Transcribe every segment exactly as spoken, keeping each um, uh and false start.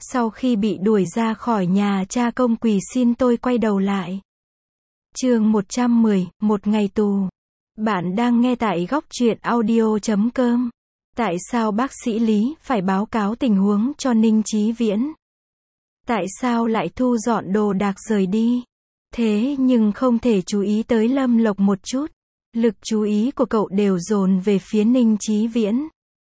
Sau khi bị đuổi ra khỏi nhà, cha công quỳ xin tôi quay đầu lại. Chương một trăm mười, một ngày tù. Bạn đang nghe tại góc truyện audio chấm com. Tại sao bác sĩ Lý phải báo cáo tình huống cho Ninh Chí Viễn? Tại sao lại thu dọn đồ đạc rời đi? Thế nhưng không thể chú ý tới Lâm Lộc một chút. Lực chú ý của cậu đều dồn về phía Ninh Chí Viễn.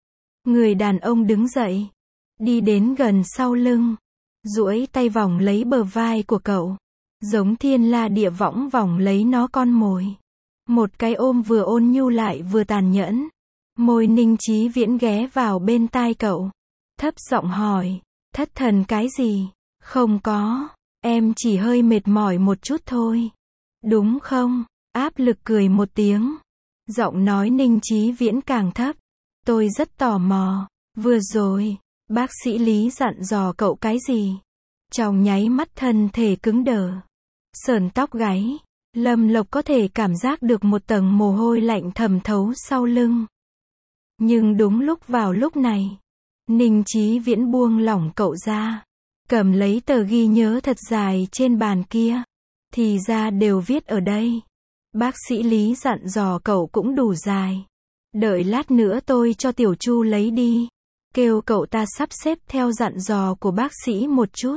Người đàn ông đứng dậy, đi đến gần sau lưng, duỗi tay vòng lấy bờ vai của cậu, giống thiên la địa võng vòng lấy nó con mồi. Một cái ôm vừa ôn nhu lại vừa tàn nhẫn. Môi Ninh Chí Viễn ghé vào bên tai cậu, thấp giọng hỏi, thất thần cái gì? Không có, em chỉ hơi mệt mỏi một chút thôi. Đúng không? Áp lực cười một tiếng. Giọng nói Ninh Chí Viễn càng thấp. Tôi rất tò mò, vừa rồi, bác sĩ Lý dặn dò cậu cái gì? Trong nháy mắt thân thể cứng đờ, sờn tóc gáy, Lâm Lộc có thể cảm giác được một tầng mồ hôi lạnh thẩm thấu sau lưng. Nhưng đúng lúc vào lúc này, Ninh Chí Viễn buông lỏng cậu ra, cầm lấy tờ ghi nhớ thật dài trên bàn kia. Thì ra đều viết ở đây. Bác sĩ Lý dặn dò cậu cũng đủ dài. Đợi lát nữa tôi cho Tiểu Chu lấy đi. Kêu cậu ta sắp xếp theo dặn dò của bác sĩ một chút.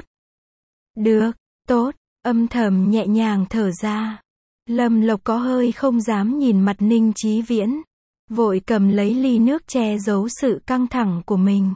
Được, tốt, âm thầm nhẹ nhàng thở ra. Lâm Lộc có hơi không dám nhìn mặt Ninh Chí Viễn. Vội cầm lấy ly nước che giấu sự căng thẳng của mình.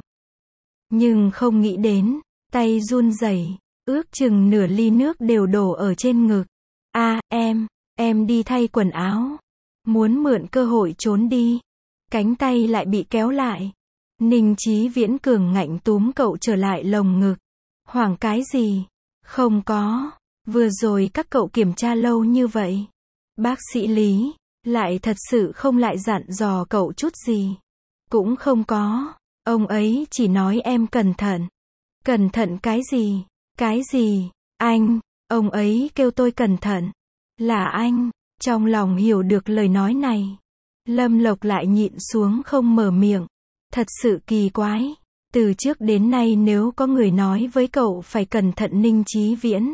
Nhưng không nghĩ đến, tay run rẩy, ước chừng nửa ly nước đều đổ ở trên ngực. À, em, em đi thay quần áo. Muốn mượn cơ hội trốn đi. Cánh tay lại bị kéo lại. Ninh Chí Viễn cường ngạnh túm cậu trở lại lồng ngực. Hoảng cái gì? Không có. Vừa rồi các cậu kiểm tra lâu như vậy. Bác sĩ Lý lại thật sự không lại dặn dò cậu chút gì. Cũng không có. Ông ấy chỉ nói em cẩn thận. Cẩn thận cái gì? Cái gì? Anh. Ông ấy kêu tôi cẩn thận. Là anh. Trong lòng hiểu được lời nói này, Lâm Lộc lại nhịn xuống không mở miệng. Thật sự kỳ quái. Từ trước đến nay nếu có người nói với cậu phải cẩn thận Ninh Chí Viễn,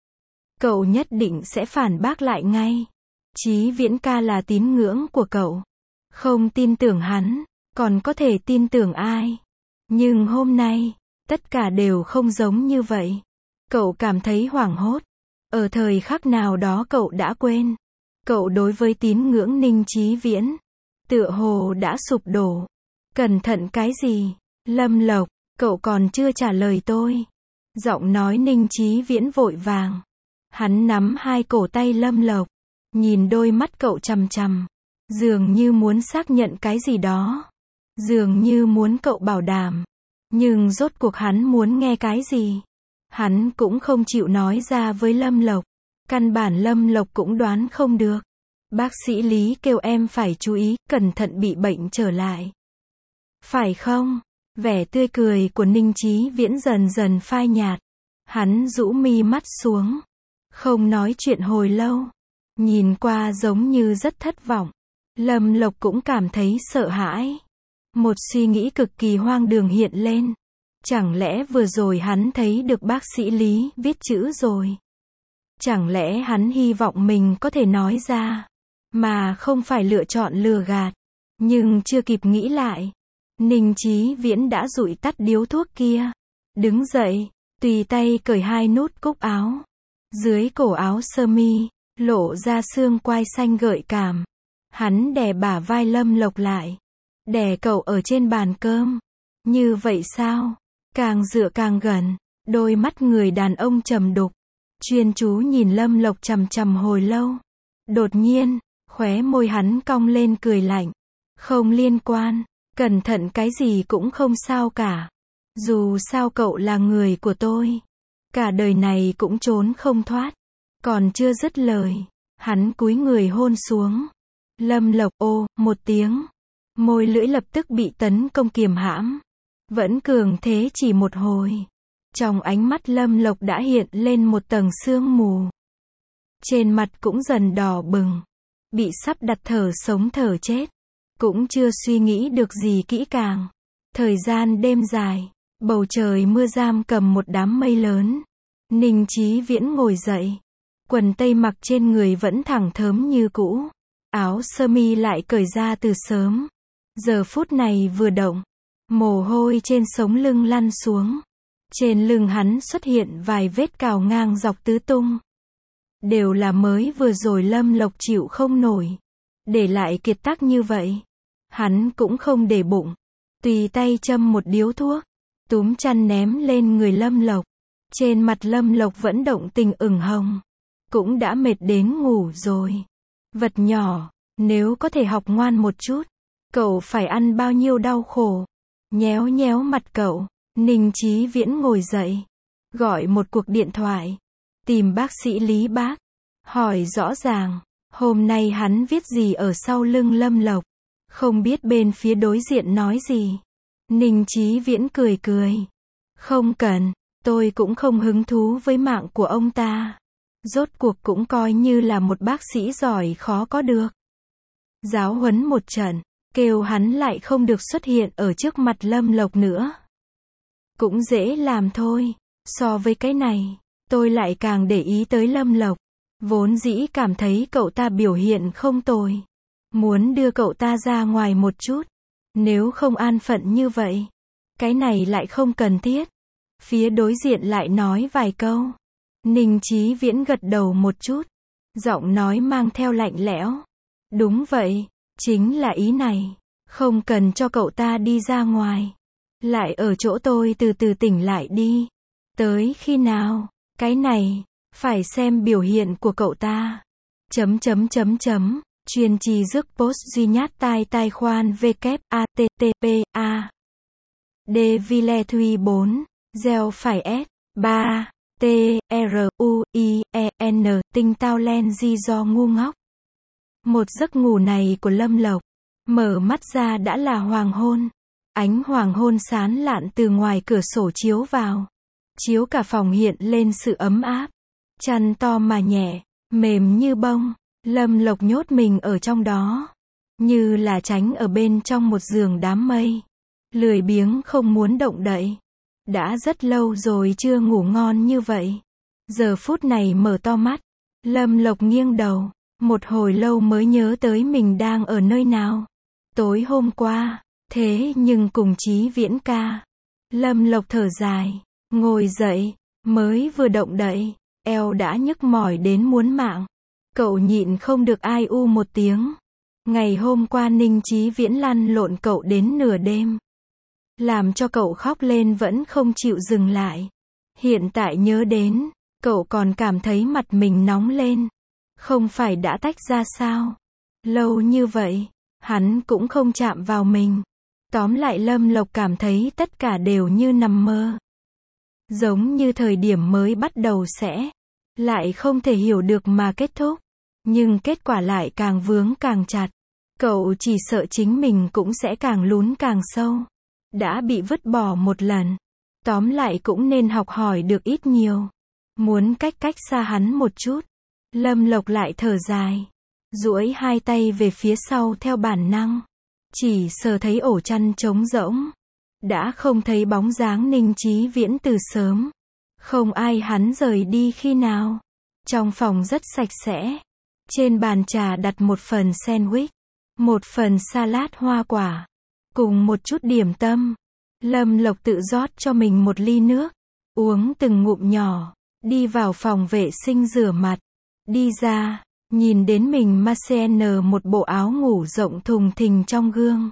cậu nhất định sẽ phản bác lại ngay. Chí Viễn ca là tín ngưỡng của cậu. Không tin tưởng hắn, còn có thể tin tưởng ai? Nhưng hôm nay, tất cả đều không giống như vậy. Cậu cảm thấy hoảng hốt. Ở thời khắc nào đó cậu đã quên. Cậu đối với tín ngưỡng Ninh Chí Viễn, tựa hồ đã sụp đổ. Cẩn thận cái gì? Lâm Lộc, cậu còn chưa trả lời tôi. Giọng nói Ninh Chí Viễn vội vàng. Hắn nắm hai cổ tay Lâm Lộc, nhìn đôi mắt cậu chằm chằm, dường như muốn xác nhận cái gì đó, dường như muốn cậu bảo đảm. Nhưng rốt cuộc hắn muốn nghe cái gì? Hắn cũng không chịu nói ra với Lâm Lộc. Căn bản Lâm Lộc cũng đoán không được. Bác sĩ Lý kêu em phải chú ý, cẩn thận bị bệnh trở lại. Phải không? Vẻ tươi cười của Ninh Chí Viễn dần dần phai nhạt. Hắn rũ mi mắt xuống, không nói chuyện hồi lâu. Nhìn qua giống như rất thất vọng. Lâm Lộc cũng cảm thấy sợ hãi. Một suy nghĩ cực kỳ hoang đường hiện lên. Chẳng lẽ vừa rồi hắn thấy được bác sĩ Lý viết chữ rồi? Chẳng lẽ hắn hy vọng mình có thể nói ra, mà không phải lựa chọn lừa gạt? Nhưng chưa kịp nghĩ lại, Ninh Chí Viễn đã dụi tắt điếu thuốc kia. Đứng dậy, tùy tay cởi hai nút cúc áo. Dưới cổ áo sơ mi, lộ ra xương quai xanh gợi cảm. Hắn đè bả vai Lâm Lộc lại. Đè cậu ở trên bàn cơm. Như vậy sao? Càng dựa càng gần, đôi mắt người đàn ông trầm đục, chuyên chú nhìn Lâm Lộc chằm chằm hồi lâu. Đột nhiên, khóe môi hắn cong lên cười lạnh. Không liên quan, cẩn thận cái gì cũng không sao cả. Dù sao cậu là người của tôi. Cả đời này cũng trốn không thoát. Còn chưa dứt lời, hắn cúi người hôn xuống. Lâm Lộc ô, một tiếng. Môi lưỡi lập tức bị tấn công kiềm hãm. Vẫn cường thế chỉ một hồi. Trong ánh mắt Lâm Lộc đã hiện lên một tầng sương mù. Trên mặt cũng dần đỏ bừng. Bị sắp đặt thở sống thở chết. Cũng chưa suy nghĩ được gì kỹ càng. Thời gian đêm dài, Bầu trời mưa giam cầm một đám mây lớn. Ninh Chí Viễn ngồi dậy. Quần tây mặc trên người vẫn thẳng thớm như cũ. Áo sơ mi lại cởi ra từ sớm. Giờ phút này vừa động, mồ hôi trên sống lưng lăn xuống. Trên lưng hắn xuất hiện vài vết cào ngang dọc tứ tung. Đều là mới vừa rồi Lâm Lộc chịu không nổi. Để lại kiệt tác như vậy. Hắn cũng không để bụng. Tùy tay châm một điếu thuốc. Túm chăn ném lên người Lâm Lộc. Trên mặt Lâm Lộc vẫn động tình ửng hồng. Cũng đã mệt đến ngủ rồi. Vật nhỏ, nếu có thể học ngoan một chút, cậu phải ăn bao nhiêu đau khổ. Nhéo nhéo mặt cậu, Ninh Chí Viễn ngồi dậy. Gọi một cuộc điện thoại. Tìm bác sĩ Lý Bác. Hỏi rõ ràng, hôm nay hắn viết gì ở sau lưng Lâm Lộc. Không biết bên phía đối diện nói gì. Ninh Chí Viễn cười cười. Không cần, tôi cũng không hứng thú với mạng của ông ta. Rốt cuộc cũng coi như là một bác sĩ giỏi khó có được. Giáo huấn một trận, kêu hắn lại không được xuất hiện ở trước mặt Lâm Lộc nữa. Cũng dễ làm thôi. So với cái này, tôi lại càng để ý tới Lâm Lộc. Vốn dĩ cảm thấy cậu ta biểu hiện không tồi. Muốn đưa cậu ta ra ngoài một chút. Nếu không an phận như vậy, cái này lại không cần thiết. Phía đối diện lại nói vài câu. Ninh Chí Viễn gật đầu một chút. Giọng nói mang theo lạnh lẽo. Đúng vậy, chính là ý này. Không cần cho cậu ta đi ra ngoài. Lại ở chỗ tôi từ từ tỉnh lại đi. Tới khi nào? Cái này, phải xem biểu hiện của cậu ta. Chấm chấm chấm chấm. Chuyên chi dước post duy nhất tai tai khoan w a t t p a d ville thuy bốn gieo phải s ba t r u i e n tinh tao len di do ngu ngốc. Một giấc ngủ này của Lâm Lộc, mở mắt ra đã là hoàng hôn. Ánh hoàng hôn sáng lạn từ ngoài cửa sổ chiếu vào, chiếu cả phòng hiện lên sự ấm áp. Chăn to mà nhẹ, mềm như bông. Lâm Lộc nhốt mình ở trong đó, như là tránh ở bên trong một giường đám mây. Lười biếng không muốn động đậy. Đã rất lâu rồi chưa ngủ ngon như vậy. Giờ phút này mở to mắt, Lâm Lộc nghiêng đầu, một hồi lâu mới nhớ tới mình đang ở nơi nào. Tối hôm qua, thế nhưng cùng Chí Viễn ca. Lâm Lộc thở dài, ngồi dậy, mới vừa động đậy, eo đã nhức mỏi đến muốn mạng. Cậu nhịn không được ai u một tiếng. Ngày hôm qua Ninh Chí Viễn lăn lộn cậu đến nửa đêm. Làm cho cậu khóc lên vẫn không chịu dừng lại. Hiện tại nhớ đến, cậu còn cảm thấy mặt mình nóng lên. Không phải đã tách ra sao? Lâu như vậy, hắn cũng không chạm vào mình. Tóm lại Lâm Lộc cảm thấy tất cả đều như nằm mơ. Giống như thời điểm mới bắt đầu sẽ, lại không thể hiểu được mà kết thúc. Nhưng kết quả lại càng vướng càng chặt. Cậu chỉ sợ chính mình cũng sẽ càng lún càng sâu. Đã bị vứt bỏ một lần. Tóm lại cũng nên học hỏi được ít nhiều. Muốn cách cách xa hắn một chút. Lâm Lộc lại thở dài. Duỗi hai tay về phía sau theo bản năng. Chỉ sờ thấy ổ chăn trống rỗng. Đã không thấy bóng dáng Ninh Chí Viễn từ sớm. Không ai hắn rời đi khi nào. Trong phòng rất sạch sẽ. Trên bàn trà đặt một phần sandwich, một phần salad hoa quả, cùng một chút điểm tâm. Lâm Lộc tự rót cho mình một ly nước, uống từng ngụm nhỏ, đi vào phòng vệ sinh rửa mặt. Đi ra, nhìn đến mình Marcel một bộ áo ngủ rộng thùng thình trong gương.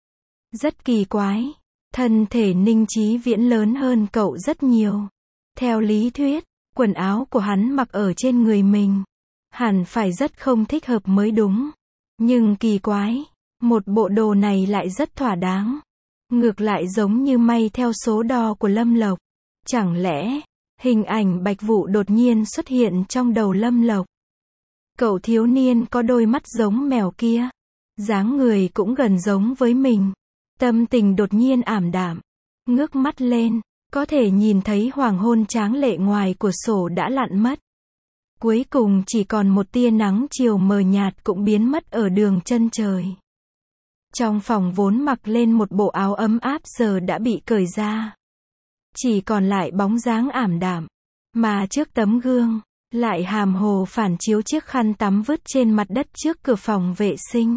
Rất kỳ quái, thân thể Ninh Chí Viễn lớn hơn cậu rất nhiều. Theo lý thuyết, quần áo của hắn mặc ở trên người mình hẳn phải rất không thích hợp mới đúng. Nhưng kỳ quái, một bộ đồ này lại rất thỏa đáng. Ngược lại giống như may theo số đo của Lâm Lộc. Chẳng lẽ, hình ảnh Bạch Vũ đột nhiên xuất hiện trong đầu Lâm Lộc. Cậu thiếu niên có đôi mắt giống mèo kia. Dáng người cũng gần giống với mình. Tâm tình đột nhiên ảm đạm. Ngước mắt lên, có thể nhìn thấy hoàng hôn tráng lệ ngoài cửa sổ đã lặn mất. Cuối cùng chỉ còn một tia nắng chiều mờ nhạt cũng biến mất ở đường chân trời. Trong phòng vốn mặc lên một bộ áo ấm áp giờ đã bị cởi ra. chỉ còn lại bóng dáng ảm đạm. Mà trước tấm gương, lại hàm hồ phản chiếu chiếc khăn tắm vứt trên mặt đất trước cửa phòng vệ sinh.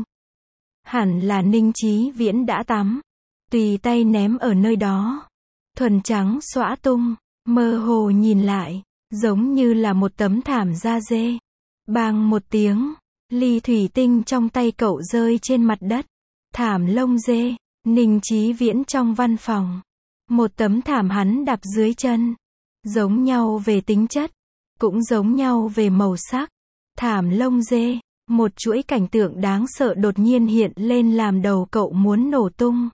Hẳn là Ninh Chí Viễn đã tắm, tùy tay ném ở nơi đó. Thuần trắng xõa tung, mơ hồ nhìn lại, giống như là một tấm thảm da dê. Bang một tiếng, ly thủy tinh trong tay cậu rơi trên mặt đất. Thảm lông dê, Ninh Chí Viễn trong văn phòng. Một tấm thảm hắn đạp dưới chân. Giống nhau về tính chất, cũng giống nhau về màu sắc. Thảm lông dê, một chuỗi cảnh tượng đáng sợ đột nhiên hiện lên làm đầu cậu muốn nổ tung.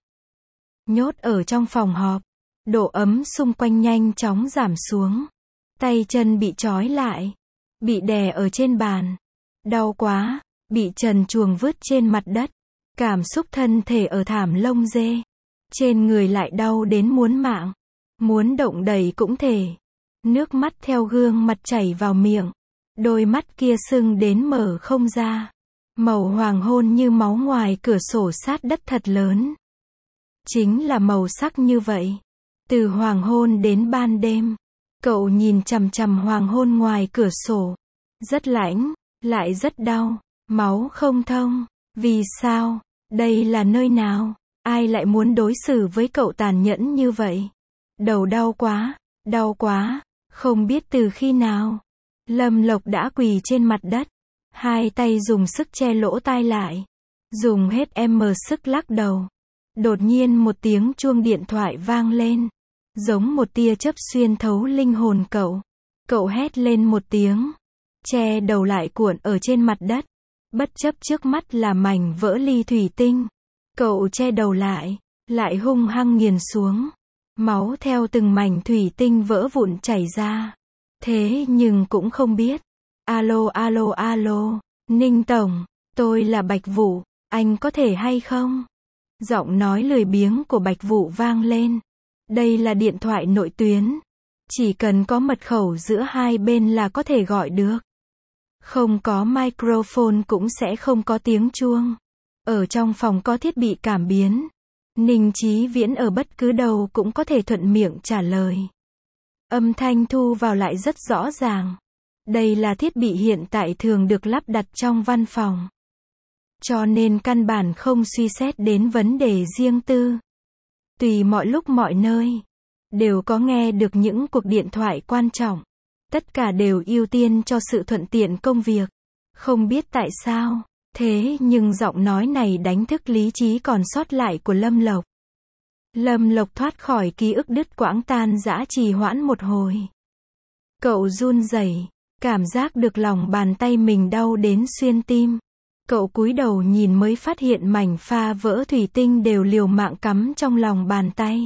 Nhốt ở trong phòng họp, độ ấm xung quanh nhanh chóng giảm xuống. Tay chân bị trói lại, bị đè ở trên bàn. Đau quá, bị trần truồng vứt trên mặt đất. Cảm xúc thân thể ở thảm lông dê. Trên người lại đau đến muốn mạng. Muốn động đậy cũng thể. Nước mắt theo gương mặt chảy vào miệng. Đôi mắt kia sưng đến mở không ra. Màu hoàng hôn như máu ngoài cửa sổ sát đất thật lớn. Chính là màu sắc như vậy. Từ hoàng hôn đến ban đêm. Cậu nhìn chằm chằm hoàng hôn ngoài cửa sổ. Rất lãnh, lại rất đau. Máu không thông. Vì sao? Đây là nơi nào? Ai lại muốn đối xử với cậu tàn nhẫn như vậy? Đầu đau quá, đau quá, không biết từ khi nào. Lâm Lộc đã quỳ trên mặt đất. Hai tay dùng sức che lỗ tai lại. Dùng hết em sức lắc đầu. Đột nhiên một tiếng chuông điện thoại vang lên. Giống một tia chớp xuyên thấu linh hồn cậu. Cậu hét lên một tiếng. Che đầu lại cuộn ở trên mặt đất. Bất chấp trước mắt là mảnh vỡ ly thủy tinh. Cậu che đầu lại, lại hung hăng nghiền xuống. Máu theo từng mảnh thủy tinh vỡ vụn chảy ra. Thế nhưng cũng không biết. Alo alo alo, Ninh Tổng, tôi là Bạch Vũ, anh có thể hay không? Giọng nói lười biếng của Bạch Vũ vang lên. Đây là điện thoại nội tuyến. Chỉ cần có mật khẩu giữa hai bên là có thể gọi được. Không có microphone cũng sẽ không có tiếng chuông. Ở trong phòng có thiết bị cảm biến. Ninh Chí Viễn ở bất cứ đâu cũng có thể thuận miệng trả lời. Âm thanh thu vào lại rất rõ ràng. Đây là thiết bị hiện tại thường được lắp đặt trong văn phòng. Cho nên căn bản không suy xét đến vấn đề riêng tư. Tùy mọi lúc mọi nơi, đều có nghe được những cuộc điện thoại quan trọng. Tất cả đều ưu tiên cho sự thuận tiện công việc. Không biết tại sao, thế nhưng giọng nói này đánh thức lý trí còn sót lại của Lâm Lộc. Lâm Lộc thoát khỏi ký ức đứt quãng tan rã trì hoãn một hồi. Cậu run rẩy, cảm giác được lòng bàn tay mình đau đến xuyên tim. Cậu cúi đầu nhìn mới phát hiện mảnh pha vỡ thủy tinh đều liều mạng cắm trong lòng bàn tay.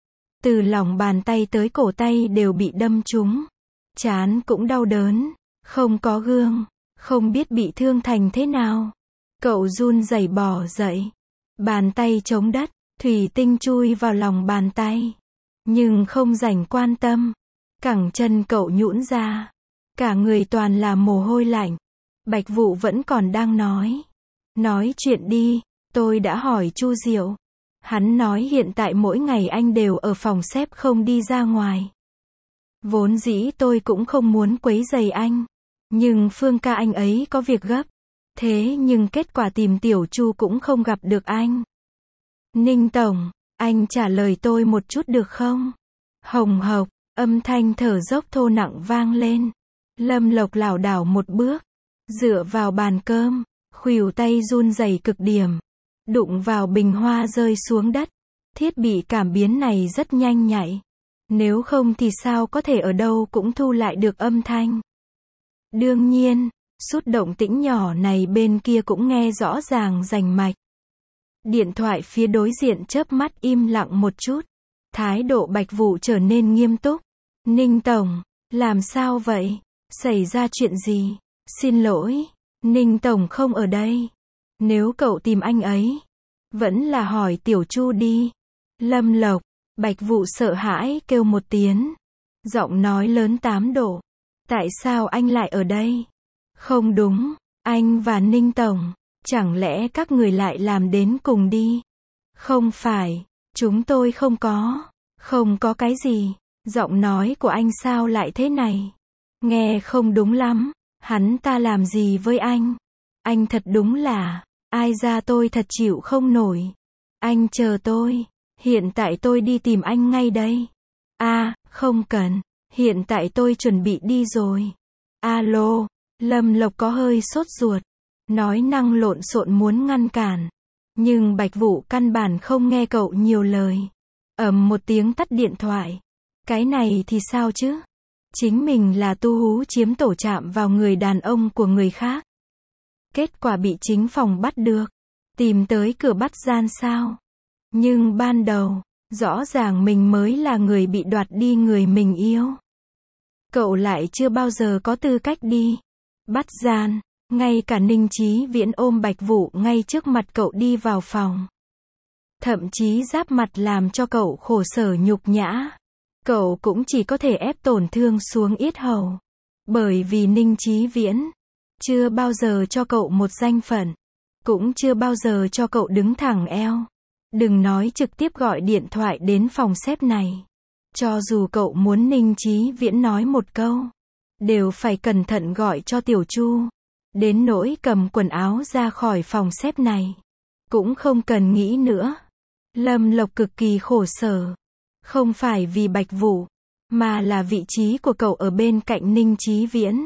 Từ lòng bàn tay tới cổ tay đều bị đâm trúng. Trán cũng đau đớn, không có gương, không biết bị thương thành thế nào. Cậu run rẩy bò dậy, bàn tay chống đất, thủy tinh chui vào lòng bàn tay. Nhưng không rảnh quan tâm, cẳng chân cậu nhũn ra, cả người toàn là mồ hôi lạnh. Bạch Vũ vẫn còn đang nói. Nói chuyện đi, tôi đã hỏi Chu Diệu. Hắn nói hiện tại mỗi ngày anh đều ở phòng xếp không đi ra ngoài. Vốn dĩ tôi cũng không muốn quấy rầy anh. Nhưng Phương ca anh ấy có việc gấp. Thế nhưng kết quả tìm Tiểu Chu cũng không gặp được anh. Ninh Tổng, anh trả lời tôi một chút được không? Hồng hộc, âm thanh thở dốc thô nặng vang lên. Lâm Lộc lảo đảo một bước, dựa vào bàn cơm, khuỷu tay run rẩy cực điểm, đụng vào bình hoa rơi xuống đất. Thiết bị cảm biến này rất nhanh nhạy. Nếu không thì sao có thể ở đâu cũng thu lại được âm thanh. Đương nhiên, chút động tĩnh nhỏ này bên kia cũng nghe rõ ràng rành mạch. Điện thoại phía đối diện chớp mắt im lặng một chút. Thái độ Bạch Vũ trở nên nghiêm túc. Ninh Tổng, làm sao vậy? Xảy ra chuyện gì? Xin lỗi, Ninh Tổng không ở đây. Nếu cậu tìm anh ấy, vẫn là hỏi Tiểu Chu đi. Lâm Lộc, Bạch Vũ sợ hãi kêu một tiếng. Giọng nói lớn tám độ. Tại sao anh lại ở đây? Không đúng, anh và Ninh Tổng, chẳng lẽ các người lại làm đến cùng đi? Không phải, chúng tôi không có, Không có cái gì. Giọng nói của anh sao lại thế này? Nghe không đúng lắm. Hắn ta làm gì với anh? Anh thật đúng là, ai ra tôi thật chịu không nổi. Anh chờ tôi. Hiện tại tôi đi tìm anh ngay đây. À, không cần. Hiện tại tôi chuẩn bị đi rồi. Alo, Lâm Lộc có hơi sốt ruột. Nói năng lộn xộn muốn ngăn cản. Nhưng Bạch Vũ căn bản không nghe cậu nhiều lời. Ầm một tiếng tắt điện thoại. Cái này thì sao chứ? Chính mình là tu hú chiếm tổ chạm vào người đàn ông của người khác. Kết quả bị chính phòng bắt được. Tìm tới cửa bắt gian sao? Nhưng ban đầu, rõ ràng mình mới là người bị đoạt đi người mình yêu. Cậu lại chưa bao giờ có tư cách đi bắt gian. Ngay cả Ninh Chí Viễn ôm Bạch Vũ ngay trước mặt cậu đi vào phòng. Thậm chí giáp mặt làm cho cậu khổ sở nhục nhã. Cậu cũng chỉ có thể ép tổn thương xuống yết hầu. Bởi vì Ninh Chí Viễn chưa bao giờ cho cậu một danh phận. Cũng chưa bao giờ cho cậu đứng thẳng eo. Đừng nói trực tiếp gọi điện thoại đến phòng xếp này. Cho dù cậu muốn Ninh Chí Viễn nói một câu, đều phải cẩn thận gọi cho Tiểu Chu. Đến nỗi cầm quần áo ra khỏi phòng xếp này, cũng không cần nghĩ nữa. Lâm Lộc cực kỳ khổ sở. Không phải vì Bạch Vũ, mà là vị trí của cậu ở bên cạnh Ninh Chí Viễn.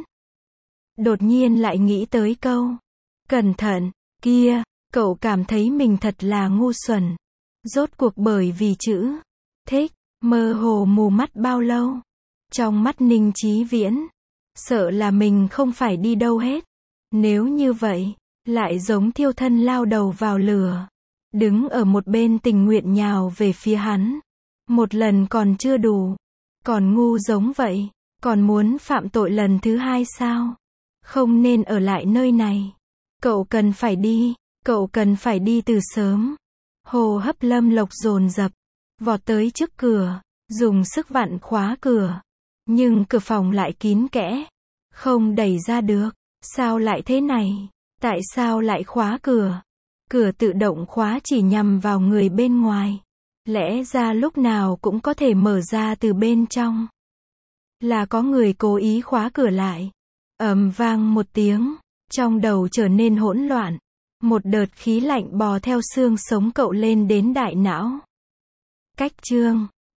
Đột nhiên lại nghĩ tới câu cẩn thận kia, cậu cảm thấy mình thật là ngu xuẩn. Rốt cuộc bởi vì chữ thích, mơ hồ mù mắt bao lâu. Trong mắt Ninh Chí Viễn, sợ là mình không phải đi đâu hết. Nếu như vậy, lại giống thiêu thân lao đầu vào lửa. Đứng ở một bên tình nguyện nhào về phía hắn. Một lần còn chưa đủ. Còn ngu giống vậy. Còn muốn phạm tội lần thứ hai sao? Không nên ở lại nơi này. Cậu cần phải đi. Cậu cần phải đi từ sớm. Hô hấp Lâm Lộc dồn dập. Vọt tới trước cửa. Dùng sức vặn khóa cửa. Nhưng cửa phòng lại kín kẽ. Không đẩy ra được. Sao lại thế này? Tại sao lại khóa cửa? Cửa tự động khóa chỉ nhằm vào người bên ngoài. Lẽ ra lúc nào cũng có thể mở ra từ bên trong. Là có người cố ý khóa cửa lại. Ầm vang một tiếng. Trong đầu trở nên hỗn loạn. Một đợt khí lạnh bò theo xương sống cậu lên đến đại não. Cách chương